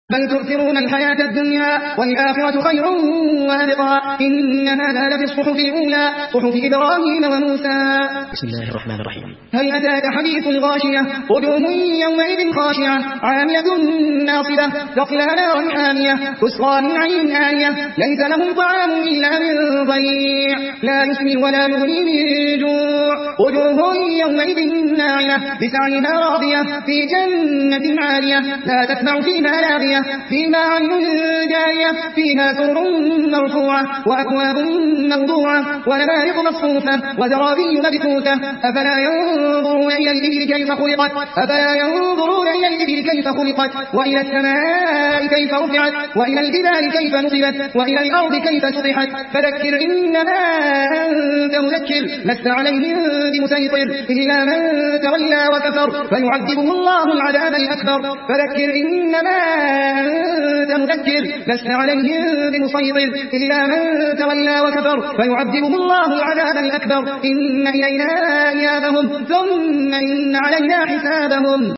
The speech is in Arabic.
بل تؤثرون الحياة الدنيا والآخرة خير وأبقى إن هذا لفي الصحف الأولى صحف إبراهيم وموسى. بسم الله الرحمن الرحيم. هل أتاك حديث الغاشية وجوه يومئذ خاشعة عامية ناصبة تصلى نارا حامية تسقى من عين آنية ليس لهم طعام إلا من ضريع لا يسمن ولا يغني من جوع وجوه يومئذ ناعمة بسعيها راضية في جنة عالية لا تسمع فيها لاغية فيها عين جارية فيها سرر مرفوعة وأكواب موضوعة ونمارق مصفوفة وزرابي مبثوثة أفلا ينظرون إلى الإبل كيف خلقت وإلى السماء كيف رفعت وإلى الجبال كيف نصبت وإلى الأرض كيف سطحت فذكر إنما أنت مذكر لست عليهم بمسيطر إلا من تولى وكفر فيعذبه الله العذاب الأكبر فذكر إنما أنت مذكر لست عليهم بمسيطر إلا من تولى وكفر فيعذبه الله العذاب الأكبر إن إلينا إيابهم ثم إن علينا حسابهم.